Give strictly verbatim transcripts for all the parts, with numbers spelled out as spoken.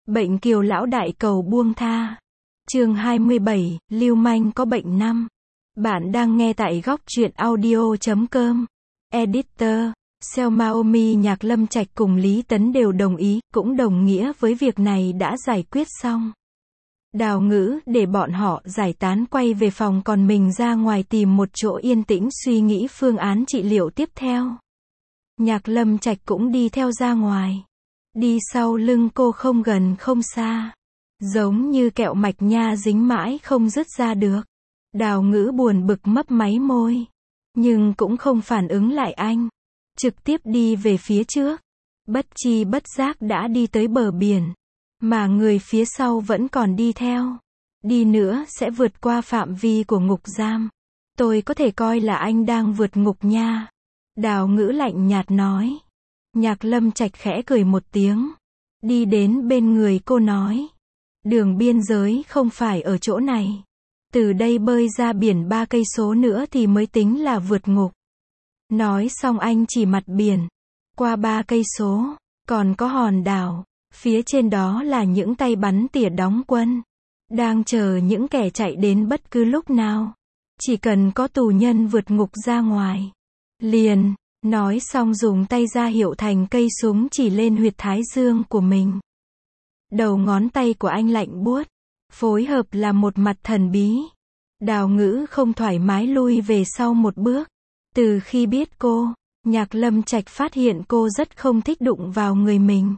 Bệnh Kiều lão đại cầu buông tha. Chương hai mươi bảy, Lưu manh có bệnh năm. Bạn đang nghe tại góc truyện audio chấm com. Editor, Xiaomi Nhạc Lâm Trạch cùng Lý Tấn đều đồng ý, cũng đồng nghĩa với việc này đã giải quyết xong. Đào Ngữ để bọn họ giải tán quay về phòng, còn mình ra ngoài tìm một chỗ yên tĩnh suy nghĩ phương án trị liệu tiếp theo. Nhạc Lâm Trạch cũng đi theo ra ngoài. Đi sau lưng cô không gần không xa. Giống như kẹo mạch nha dính mãi không dứt ra được. Đào Ngữ buồn bực mấp máy môi. Nhưng cũng không phản ứng lại anh. Trực tiếp đi về phía trước. Bất chi bất giác đã đi tới bờ biển. Mà người phía sau vẫn còn đi theo. Đi nữa sẽ vượt qua phạm vi của ngục giam. Tôi có thể coi là anh đang vượt ngục nha. Đào Ngữ lạnh nhạt nói. Nhạc Lâm Trạch khẽ cười một tiếng. Đi đến bên người cô nói. Đường biên giới không phải ở chỗ này. Từ đây bơi ra biển ba cây số nữa thì mới tính là vượt ngục. Nói xong anh chỉ mặt biển. Qua ba cây số, còn có hòn đảo. Phía trên đó là những tay bắn tỉa đóng quân. Đang chờ những kẻ chạy đến bất cứ lúc nào. Chỉ cần có tù nhân vượt ngục ra ngoài. Liền. Nói xong dùng tay ra hiệu thành cây súng chỉ lên huyệt thái dương của mình. Đầu ngón tay của anh lạnh buốt. Phối hợp là một mặt thần bí. Đào Ngữ không thoải mái lui về sau một bước. Từ khi biết cô, Nhạc Lâm Trạch phát hiện cô rất không thích đụng vào người mình.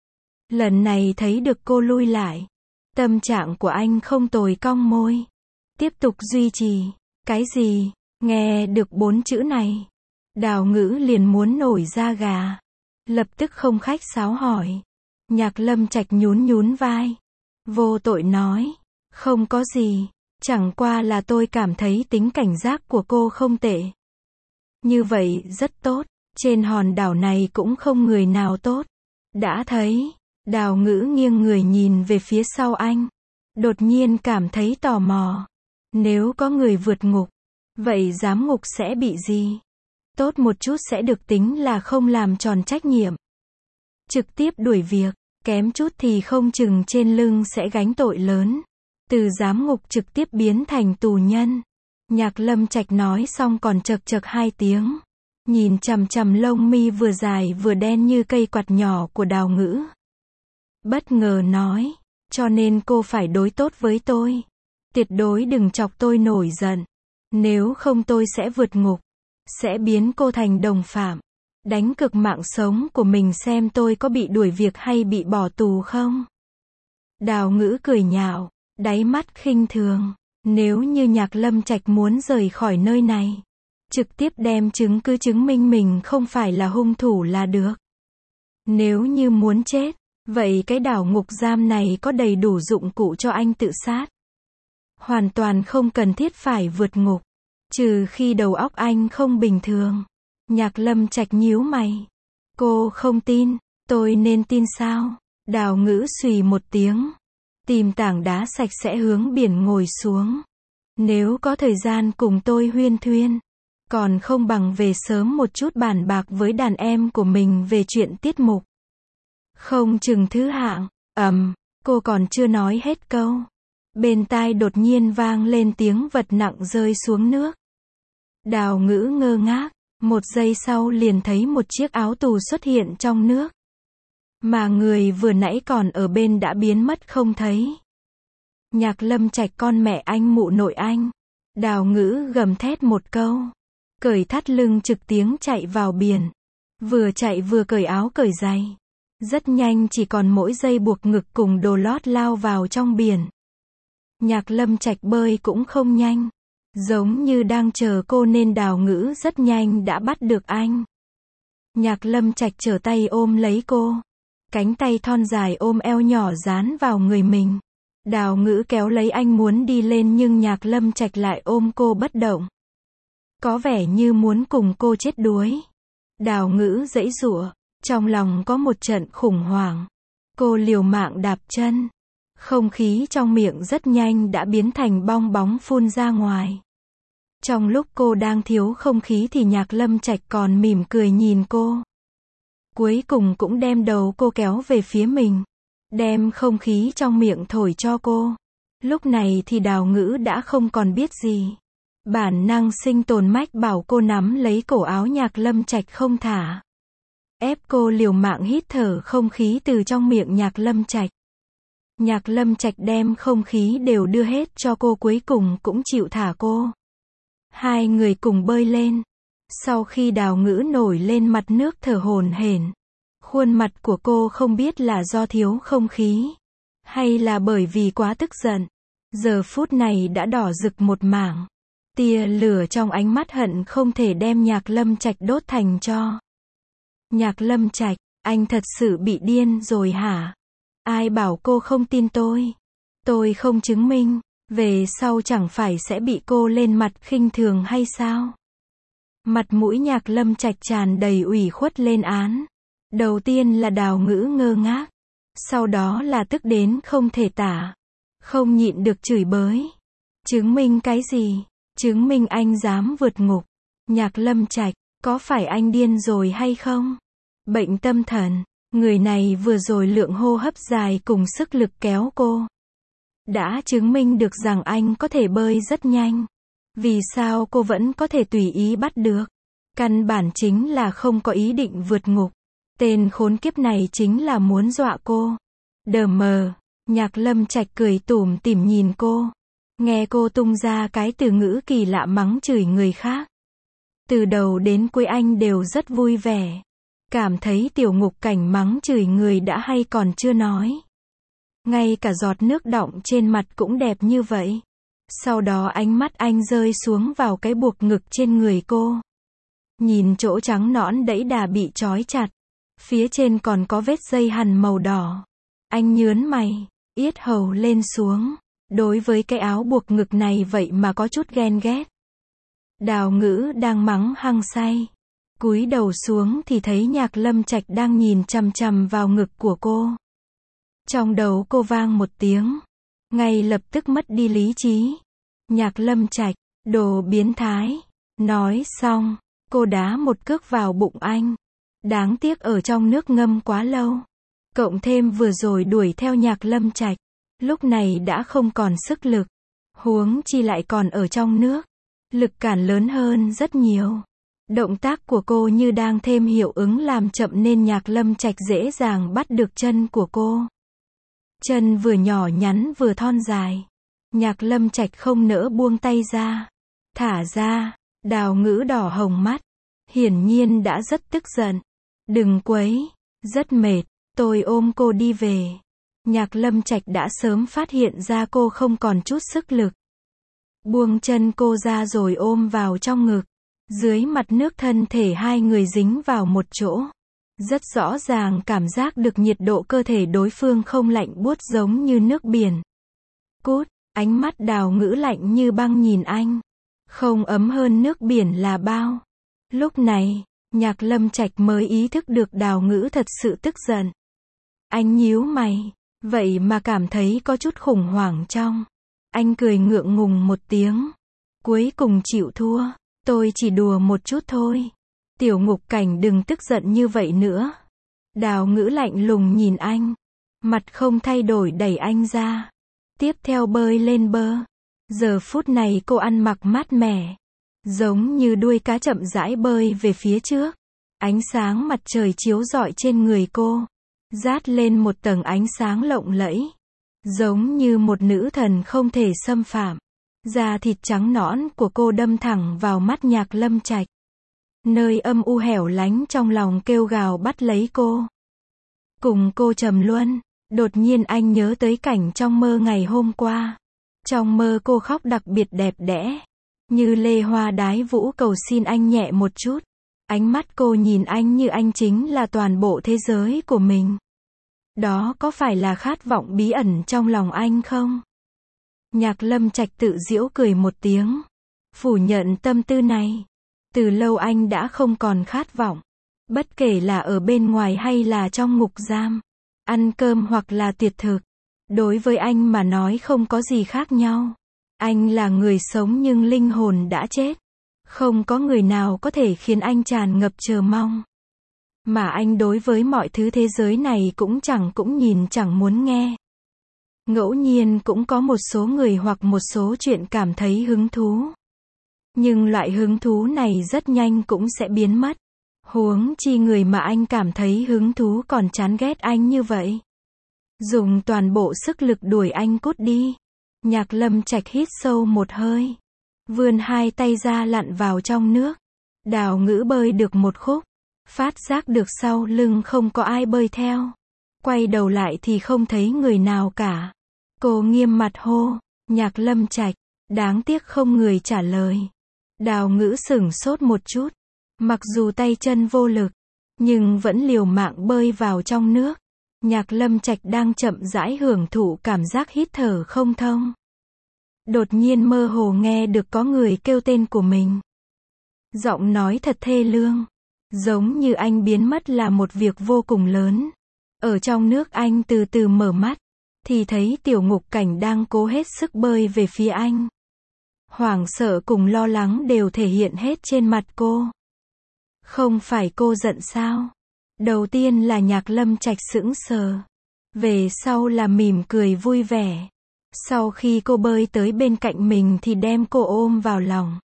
Lần này thấy được cô lui lại. Tâm trạng của anh không tồi, cong môi. Tiếp tục duy trì. Cái gì? Nghe được bốn chữ này. Đào Ngữ liền muốn nổi da gà. Lập tức không khách sáo hỏi. Nhạc Lâm Trạch nhún nhún vai. Vô tội nói. Không có gì. Chẳng qua là tôi cảm thấy tính cảnh giác của cô không tệ. Như vậy rất tốt. Trên hòn đảo này cũng không người nào tốt. Đã thấy. Đào Ngữ nghiêng người nhìn về phía sau anh. Đột nhiên cảm thấy tò mò. Nếu có người vượt ngục. Vậy giám ngục sẽ bị gì? Tốt một chút sẽ được tính là không làm tròn trách nhiệm. Trực tiếp đuổi việc, kém chút thì không chừng trên lưng sẽ gánh tội lớn. Từ giám ngục trực tiếp biến thành tù nhân. Nhạc Lâm Trạch nói xong còn chật chật hai tiếng. Nhìn chằm chằm lông mi vừa dài vừa đen như cây quạt nhỏ của Đào Ngữ. Bất ngờ nói, cho nên cô phải đối tốt với tôi. Tuyệt đối đừng chọc tôi nổi giận. Nếu không tôi sẽ vượt ngục. Sẽ biến cô thành đồng phạm. Đánh cược mạng sống của mình xem tôi có bị đuổi việc hay bị bỏ tù không. Đào Ngữ cười nhạo, đáy mắt khinh thường. Nếu như Nhạc Lâm Trạch muốn rời khỏi nơi này, trực tiếp đem chứng cứ chứng minh mình không phải là hung thủ là được. Nếu như muốn chết, vậy cái đảo ngục giam này có đầy đủ dụng cụ cho anh tự sát. Hoàn toàn không cần thiết phải vượt ngục. Trừ khi đầu óc anh không bình thường. Nhạc Lâm Trạch nhíu mày. Cô không tin, tôi nên tin sao? Đào Ngữ xùy một tiếng. Tìm tảng đá sạch sẽ hướng biển ngồi xuống. Nếu có thời gian cùng tôi huyên thuyên. Còn không bằng về sớm một chút bàn bạc với đàn em của mình về chuyện tiết mục. Không chừng thứ hạng. Ầm, cô còn chưa nói hết câu. Bên tai đột nhiên vang lên tiếng vật nặng rơi xuống nước. Đào Ngữ ngơ ngác, một giây sau liền thấy một chiếc áo tù xuất hiện trong nước. Mà người vừa nãy còn ở bên đã biến mất không thấy. Nhạc Lâm Trạch con mẹ anh mụ nội anh. Đào Ngữ gầm thét một câu. Cởi thắt lưng trực tiếng chạy vào biển. Vừa chạy vừa cởi áo cởi giày. Rất nhanh chỉ còn mỗi dây buộc ngực cùng đồ lót lao vào trong biển. Nhạc Lâm Trạch bơi cũng không nhanh. Giống như đang chờ cô nên Đào Ngữ rất nhanh đã bắt được anh. Nhạc Lâm Trạch trở tay ôm lấy cô. Cánh tay thon dài ôm eo nhỏ dán vào người mình. Đào Ngữ kéo lấy anh muốn đi lên nhưng Nhạc Lâm Trạch lại ôm cô bất động. Có vẻ như muốn cùng cô chết đuối. Đào Ngữ giãy giụa. Trong lòng có một trận khủng hoảng. Cô liều mạng đạp chân. Không khí trong miệng rất nhanh đã biến thành bong bóng phun ra ngoài. Trong lúc cô đang thiếu không khí thì Nhạc Lâm Trạch còn mỉm cười nhìn cô. Cuối cùng cũng đem đầu cô kéo về phía mình. đem không khí trong miệng thổi cho cô. Lúc này thì Đào Ngữ đã không còn biết gì. Bản năng sinh tồn mách bảo cô nắm lấy cổ áo Nhạc Lâm Trạch không thả. Ép cô liều mạng hít thở không khí từ trong miệng Nhạc Lâm Trạch. Nhạc Lâm Trạch đem không khí đều đưa hết cho cô, cuối cùng cũng chịu thả cô. Hai người cùng bơi lên. Sau khi Đào Ngữ nổi lên mặt nước thở hổn hển, khuôn mặt của cô không biết là do thiếu không khí, hay là bởi vì quá tức giận, giờ phút này đã đỏ rực một mảng. Tia lửa trong ánh mắt hận không thể đem Nhạc Lâm Trạch đốt thành tro. Nhạc Lâm Trạch, anh thật sự bị điên rồi hả? Ai bảo cô không tin tôi? Tôi không chứng minh, về sau chẳng phải sẽ bị cô lên mặt khinh thường hay sao? Mặt mũi Nhạc Lâm Trạch tràn đầy ủy khuất lên án. Đầu tiên là Đào Ngữ ngơ ngác, sau đó là tức đến không thể tả, không nhịn được chửi bới. Chứng minh cái gì? Chứng minh anh dám vượt ngục. Nhạc Lâm Trạch, có phải anh điên rồi hay không? Bệnh tâm thần. Người này vừa rồi lượng hô hấp dài cùng sức lực kéo cô, đã chứng minh được rằng anh có thể bơi rất nhanh. Vì sao cô vẫn có thể tùy ý bắt được? Căn bản chính là không có ý định vượt ngục. Tên khốn kiếp này chính là muốn dọa cô. Đờ mờ. Nhạc Lâm Trạch cười tủm tỉm nhìn cô. Nghe cô tung ra cái từ ngữ kỳ lạ mắng chửi người khác. Từ đầu đến cuối anh đều rất vui vẻ. Cảm thấy tiểu ngục cảnh mắng chửi người đã hay còn chưa nói. Ngay cả giọt nước đọng trên mặt cũng đẹp như vậy. Sau đó ánh mắt anh rơi xuống vào cái buộc ngực trên người cô. Nhìn chỗ trắng nõn đẫy đà bị trói chặt. Phía trên còn có vết dây hằn màu đỏ. Anh nhớn mày, yết hầu lên xuống. Đối với cái áo buộc ngực này vậy mà có chút ghen ghét. Đào Ngữ đang mắng hăng say. Cúi đầu xuống thì thấy Nhạc Lâm Trạch đang nhìn chằm chằm vào ngực của cô. Trong đầu cô vang một tiếng. Ngay lập tức mất đi lý trí. Nhạc Lâm Trạch, đồ biến thái. Nói xong, cô đá một cước vào bụng anh. Đáng tiếc ở trong nước ngâm quá lâu. Cộng thêm vừa rồi đuổi theo Nhạc Lâm Trạch. Lúc này đã không còn sức lực. Huống chi lại còn ở trong nước. Lực cản lớn hơn rất nhiều. Động tác của cô như đang thêm hiệu ứng làm chậm nên Nhạc Lâm Trạch dễ dàng bắt được chân của cô. Chân vừa nhỏ nhắn vừa thon dài. Nhạc Lâm Trạch không nỡ buông tay ra. Thả ra. Đào Ngữ đỏ hồng mắt. Hiển nhiên đã rất tức giận. Đừng quấy. Rất mệt. Tôi ôm cô đi về. Nhạc Lâm Trạch đã sớm phát hiện ra cô không còn chút sức lực. Buông chân cô ra rồi ôm vào trong ngực. Dưới mặt nước thân thể hai người dính vào một chỗ. Rất rõ ràng cảm giác được nhiệt độ cơ thể đối phương không lạnh buốt giống như nước biển. Cút, ánh mắt Đào Ngữ lạnh như băng nhìn anh. Không ấm hơn nước biển là bao. Lúc này, Nhạc Lâm Trạch mới ý thức được Đào Ngữ thật sự tức giận. Anh nhíu mày, vậy mà cảm thấy có chút khủng hoảng trong. Anh cười ngượng ngùng một tiếng. Cuối cùng chịu thua. Tôi chỉ đùa một chút thôi. Tiểu ngục cảnh đừng tức giận như vậy nữa. Đào Ngữ lạnh lùng nhìn anh. Mặt không thay đổi đẩy anh ra. Tiếp theo bơi lên bờ. Giờ phút này cô ăn mặc mát mẻ. Giống như đuôi cá chậm rãi bơi về phía trước. Ánh sáng mặt trời chiếu rọi trên người cô. Rát lên một tầng ánh sáng lộng lẫy. Giống như một nữ thần không thể xâm phạm. Da thịt trắng nõn của cô đâm thẳng vào mắt Nhạc Lâm Trạch. Nơi âm u hẻo lánh trong lòng kêu gào bắt lấy cô. Cùng cô trầm luân, đột nhiên anh nhớ tới cảnh trong mơ ngày hôm qua. Trong mơ cô khóc đặc biệt đẹp đẽ. Như lê hoa đái vũ cầu xin anh nhẹ một chút. Ánh mắt cô nhìn anh như anh chính là toàn bộ thế giới của mình. Đó có phải là khát vọng bí ẩn trong lòng anh không? Nhạc Lâm Trạch tự giễu cười một tiếng. Phủ nhận tâm tư này. Từ lâu anh đã không còn khát vọng. Bất kể là ở bên ngoài hay là trong ngục giam. Ăn cơm hoặc là tiệc thực. Đối với anh mà nói không có gì khác nhau. Anh là người sống nhưng linh hồn đã chết. Không có người nào có thể khiến anh tràn ngập chờ mong. Mà anh đối với mọi thứ thế giới này cũng chẳng cũng nhìn chẳng muốn nghe. Ngẫu nhiên cũng có một số người hoặc một số chuyện cảm thấy hứng thú. Nhưng loại hứng thú này rất nhanh cũng sẽ biến mất. Huống chi người mà anh cảm thấy hứng thú còn chán ghét anh như vậy. Dùng toàn bộ sức lực đuổi anh cút đi. Nhạc Lâm Trạch hít sâu một hơi. Vươn hai tay ra lặn vào trong nước. Đào Ngữ bơi được một khúc. Phát giác được sau lưng không có ai bơi theo. Quay đầu lại thì không thấy người nào cả. Cô nghiêm mặt hô, Nhạc Lâm Trạch, đáng tiếc không người trả lời. Đào Ngữ sửng sốt một chút. Mặc dù tay chân vô lực, nhưng vẫn liều mạng bơi vào trong nước. Nhạc Lâm Trạch đang chậm rãi hưởng thụ cảm giác hít thở không thông. Đột nhiên mơ hồ nghe được có người kêu tên của mình. Giọng nói thật thê lương. Giống như anh biến mất là một việc vô cùng lớn. Ở trong nước anh từ từ mở mắt. Thì thấy Tiểu Ngục Cảnh đang cố hết sức bơi về phía anh. Hoảng sợ cùng lo lắng đều thể hiện hết trên mặt cô. Không phải cô giận sao? Đầu tiên là Nhạc Lâm Trạch sững sờ. Về sau là mỉm cười vui vẻ. Sau khi cô bơi tới bên cạnh mình thì đem cô ôm vào lòng.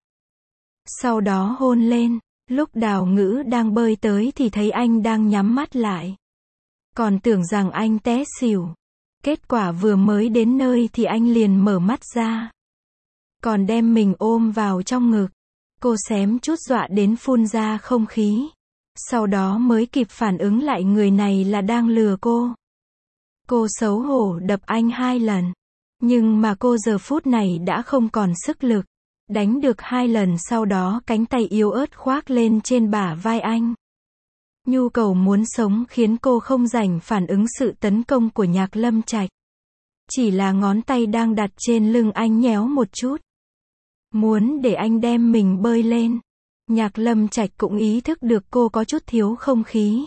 Sau đó hôn lên. Lúc Đào Ngữ đang bơi tới thì thấy anh đang nhắm mắt lại. Còn tưởng rằng anh té xỉu. Kết quả vừa mới đến nơi thì anh liền mở mắt ra. Còn đem mình ôm vào trong ngực. Cô xém chút dọa đến phun ra không khí. Sau đó mới kịp phản ứng lại người này là đang lừa cô. Cô xấu hổ đập anh hai lần. Nhưng mà cô giờ phút này đã không còn sức lực. Đánh được hai lần sau đó cánh tay yếu ớt khoác lên trên bả vai anh. Nhu cầu muốn sống khiến cô không rảnh phản ứng sự tấn công của Nhạc Lâm Trạch. Chỉ là ngón tay đang đặt trên lưng anh nhéo một chút. Muốn để anh đem mình bơi lên. Nhạc Lâm Trạch cũng ý thức được cô có chút thiếu không khí.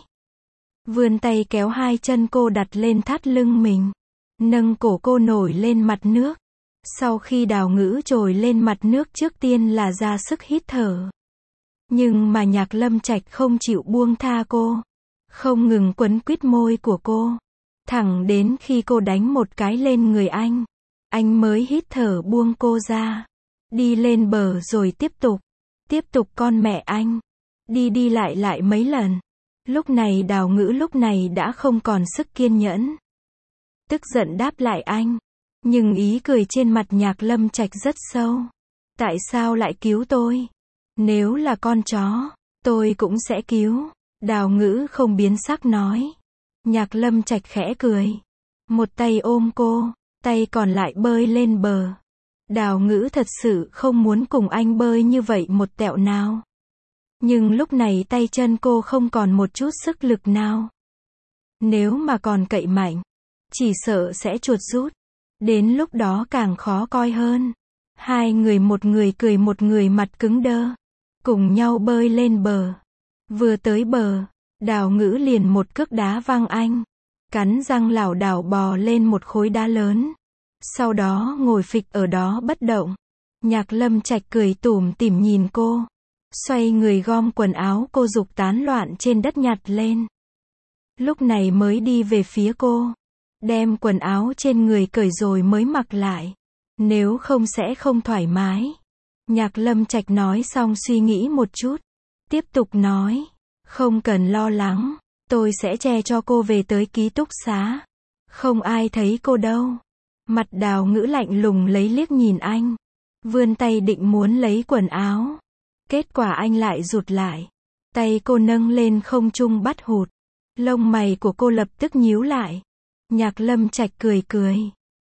Vươn tay kéo hai chân cô đặt lên thắt lưng mình. Nâng cổ cô nổi lên mặt nước. Sau khi Đào Ngữ trồi lên mặt nước trước tiên là ra sức hít thở. Nhưng mà Nhạc Lâm Trạch không chịu buông tha cô. Không ngừng quấn quýt môi của cô. Thẳng đến khi cô đánh một cái lên người anh. Anh mới hít thở buông cô ra. Đi lên bờ rồi tiếp tục. Tiếp tục con mẹ anh. Đi đi lại lại mấy lần. Lúc này Đào Ngữ lúc này đã không còn sức kiên nhẫn. Tức giận đáp lại anh. Nhưng ý cười trên mặt Nhạc Lâm Trạch rất sâu. Tại sao lại cứu tôi? Nếu là con chó, tôi cũng sẽ cứu. Đào Ngữ không biến sắc nói. Nhạc Lâm Trạch khẽ cười. Một tay ôm cô, tay còn lại bơi lên bờ. Đào Ngữ thật sự không muốn cùng anh bơi như vậy một tẹo nào. Nhưng lúc này tay chân cô không còn một chút sức lực nào. Nếu mà còn cậy mạnh, chỉ sợ sẽ chuột rút. Đến lúc đó càng khó coi hơn. Hai người một người cười một người mặt cứng đơ. Cùng nhau bơi lên bờ. Vừa tới bờ, Đào Ngữ liền một cước đá văng anh. Cắn răng lảo đảo bò lên một khối đá lớn. Sau đó ngồi phịch ở đó bất động. Nhạc Lâm Trạch cười tủm tỉm nhìn cô. Xoay người gom quần áo cô dục tán loạn trên đất nhặt lên. Lúc này mới đi về phía cô. Đem quần áo trên người cởi rồi mới mặc lại. Nếu không sẽ không thoải mái. Nhạc Lâm Trạch nói xong suy nghĩ một chút. Tiếp tục nói. Không cần lo lắng. Tôi sẽ che cho cô về tới ký túc xá. Không ai thấy cô đâu. Mặt Đào Ngữ lạnh lùng lấy liếc nhìn anh. Vươn tay định muốn lấy quần áo. Kết quả anh lại rụt lại. Tay cô nâng lên không trung bắt hụt. Lông mày của cô lập tức nhíu lại. Nhạc Lâm Trạch cười cười.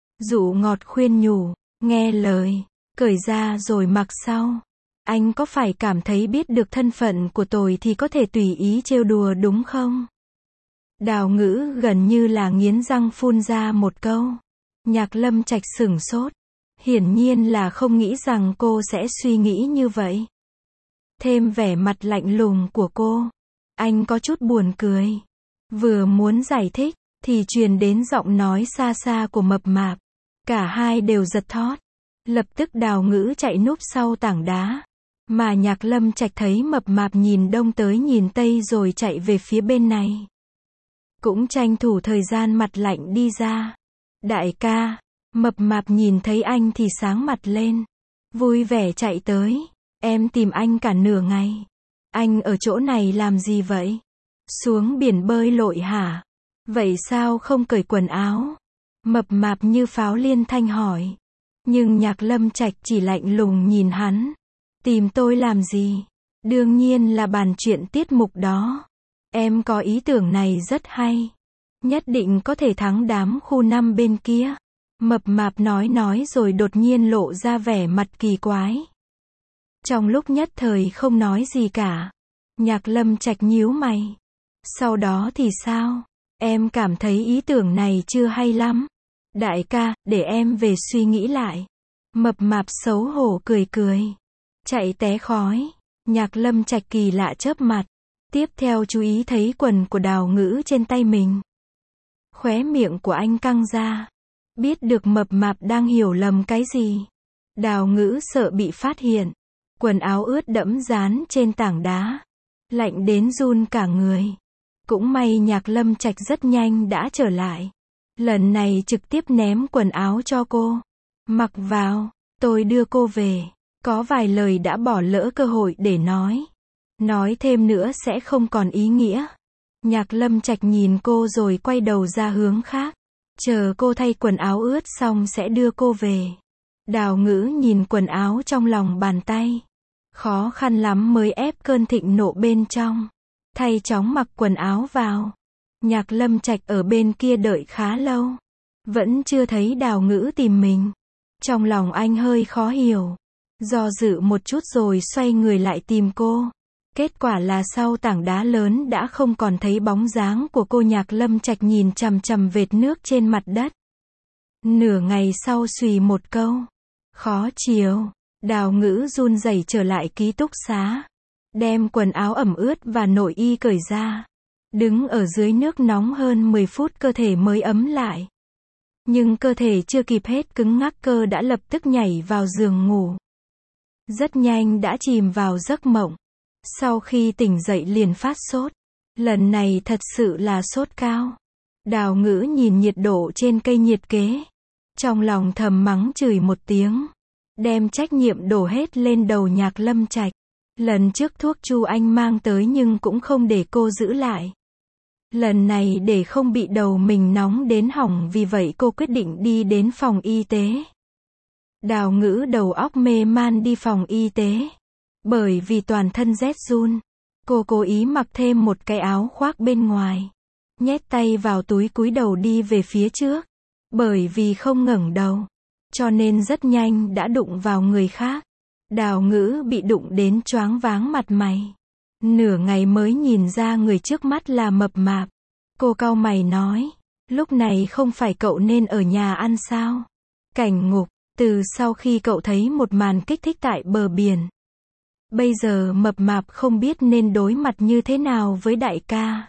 Dụ ngọt khuyên nhủ. Nghe lời. Cởi ra rồi mặc sau. Anh có phải cảm thấy biết được thân phận của tôi thì có thể tùy ý trêu đùa đúng không? Đào Ngữ gần như là nghiến răng phun ra một câu. Nhạc Lâm Trạch sửng sốt. Hiển nhiên là không nghĩ rằng cô sẽ suy nghĩ như vậy. Thêm vẻ mặt lạnh lùng của cô. Anh có chút buồn cười. Vừa muốn giải thích, thì truyền đến giọng nói xa xa của Mập Mạp. Cả hai đều giật thót. Lập tức Đào Ngữ chạy núp sau tảng đá. Mà Nhạc Lâm Trạch thấy mập mạp nhìn đông tới nhìn tây rồi chạy về phía bên này. Cũng tranh thủ thời gian mặt lạnh đi ra. Đại ca, mập mạp nhìn thấy anh thì sáng mặt lên. Vui vẻ chạy tới. Em tìm anh cả nửa ngày. Anh ở chỗ này làm gì vậy? Xuống biển bơi lội hả? Vậy sao không cởi quần áo? Mập mạp như pháo liên thanh hỏi. Nhưng Nhạc Lâm Trạch chỉ lạnh lùng nhìn hắn. Tìm tôi làm gì? Đương nhiên là bàn chuyện tiết mục đó. Em có ý tưởng này rất hay. Nhất định có thể thắng đám khu năm bên kia. Mập mạp nói nói rồi đột nhiên lộ ra vẻ mặt kỳ quái. Trong lúc nhất thời không nói gì cả. Nhạc Lâm Trạch nhíu mày. Sau đó thì sao? Em cảm thấy ý tưởng này chưa hay lắm. Đại ca, để em về suy nghĩ lại. Mập mạp xấu hổ cười cười. Chạy té khói. Nhạc Lâm Trạch kỳ lạ chớp mặt. Tiếp theo chú ý thấy quần của Đào Ngữ trên tay mình. Khóe miệng của anh căng ra. Biết được mập mạp đang hiểu lầm cái gì. Đào Ngữ sợ bị phát hiện. Quần áo ướt đẫm dán trên tảng đá. Lạnh đến run cả người. Cũng may Nhạc Lâm Trạch rất nhanh đã trở lại. Lần này trực tiếp ném quần áo cho cô. Mặc vào, tôi đưa cô về. Có vài lời đã bỏ lỡ cơ hội để nói. Nói thêm nữa sẽ không còn ý nghĩa. Nhạc Lâm Trạch nhìn cô rồi quay đầu ra hướng khác. Chờ cô thay quần áo ướt xong sẽ đưa cô về. Đào Ngữ nhìn quần áo trong lòng bàn tay. Khó khăn lắm mới ép cơn thịnh nộ bên trong. Thay chóng mặc quần áo vào. Nhạc Lâm Trạch ở bên kia đợi khá lâu. Vẫn chưa thấy Đào Ngữ tìm mình. Trong lòng anh hơi khó hiểu. Do dự một chút rồi xoay người lại tìm cô. Kết quả là sau tảng đá lớn đã không còn thấy bóng dáng của cô. Nhạc Lâm Trạch nhìn chằm chằm vệt nước trên mặt đất. Nửa ngày sau xùy một câu. Khó chịu. Đào Ngữ run rẩy trở lại ký túc xá. Đem quần áo ẩm ướt và nội y cởi ra. Đứng ở dưới nước nóng hơn mười phút cơ thể mới ấm lại. Nhưng cơ thể chưa kịp hết cứng ngắc cơ đã lập tức nhảy vào giường ngủ. Rất nhanh đã chìm vào giấc mộng. Sau khi tỉnh dậy liền phát sốt. Lần này thật sự là sốt cao. Đào Ngữ nhìn nhiệt độ trên cây nhiệt kế. Trong lòng thầm mắng chửi một tiếng. Đem trách nhiệm đổ hết lên đầu Nhạc Lâm Trạch. Lần trước thuốc Chu Anh mang tới nhưng cũng không để cô giữ lại. Lần này để không bị đầu mình nóng đến hỏng vì vậy cô quyết định đi đến phòng y tế. Đào Ngữ đầu óc mê man đi phòng y tế. Bởi vì toàn thân rét run. Cô cố ý mặc thêm một cái áo khoác bên ngoài. Nhét tay vào túi cúi đầu đi về phía trước. Bởi vì không ngẩng đầu. Cho nên rất nhanh đã đụng vào người khác. Đào Ngữ bị đụng đến choáng váng mặt mày. Nửa ngày mới nhìn ra người trước mắt là mập mạp. Cô cau mày nói. Lúc này không phải cậu nên ở nhà ăn sao? Cảnh ngục. Từ sau khi cậu thấy một màn kích thích tại bờ biển. Bây giờ mập mạp không biết nên đối mặt như thế nào với đại ca.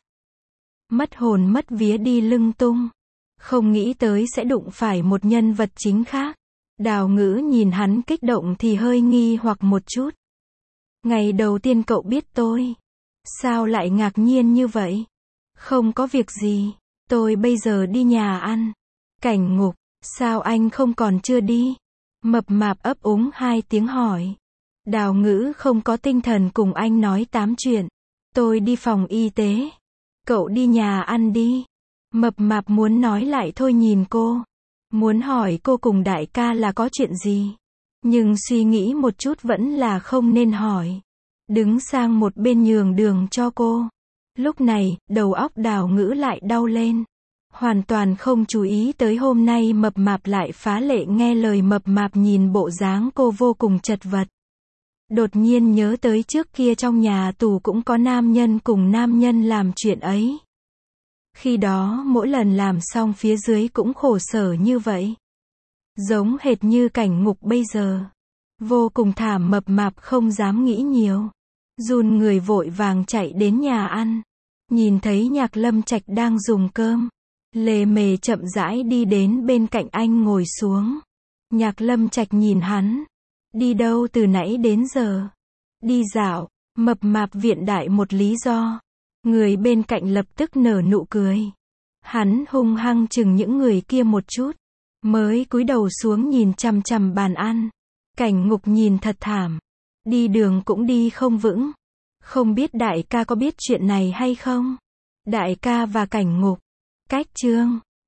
Mất hồn mất vía đi lưng tung. Không nghĩ tới sẽ đụng phải một nhân vật chính khác. Đào Ngữ nhìn hắn kích động thì hơi nghi hoặc một chút. Ngày đầu tiên cậu biết tôi. Sao lại ngạc nhiên như vậy? Không có việc gì. Tôi bây giờ đi nhà ăn. Cảnh ngục. Sao anh không còn chưa đi? Mập mạp ấp úng hai tiếng hỏi. Đào Ngữ không có tinh thần cùng anh nói tám chuyện. Tôi đi phòng y tế. Cậu đi nhà ăn đi. Mập mạp muốn nói lại thôi nhìn cô. Muốn hỏi cô cùng đại ca là có chuyện gì. Nhưng suy nghĩ một chút vẫn là không nên hỏi. Đứng sang một bên nhường đường cho cô. Lúc này, đầu óc Đào Ngữ lại đau lên. Hoàn toàn không chú ý tới hôm nay mập mạp lại phá lệ nghe lời. Mập mạp nhìn bộ dáng cô vô cùng chật vật. Đột nhiên nhớ tới trước kia trong nhà tù cũng có nam nhân cùng nam nhân làm chuyện ấy. Khi đó mỗi lần làm xong phía dưới cũng khổ sở như vậy. Giống hệt như cảnh ngục bây giờ. Vô cùng thảm. Mập mạp không dám nghĩ nhiều. Run người vội vàng chạy đến nhà ăn. Nhìn thấy Nhạc Lâm Trạch đang dùng cơm. Lề mề chậm rãi đi đến bên cạnh anh ngồi xuống. Nhạc Lâm Trạch nhìn hắn. Đi đâu từ nãy đến giờ? Đi dạo, mập mạp viện đại một lý do. Người bên cạnh lập tức nở nụ cười. Hắn hung hăng chừng những người kia một chút, mới cúi đầu xuống nhìn chằm chằm bàn ăn. Cảnh Ngục nhìn thật thảm. Đi đường cũng đi không vững. Không biết đại ca có biết chuyện này hay không? Đại ca và Cảnh Ngục. Cách chương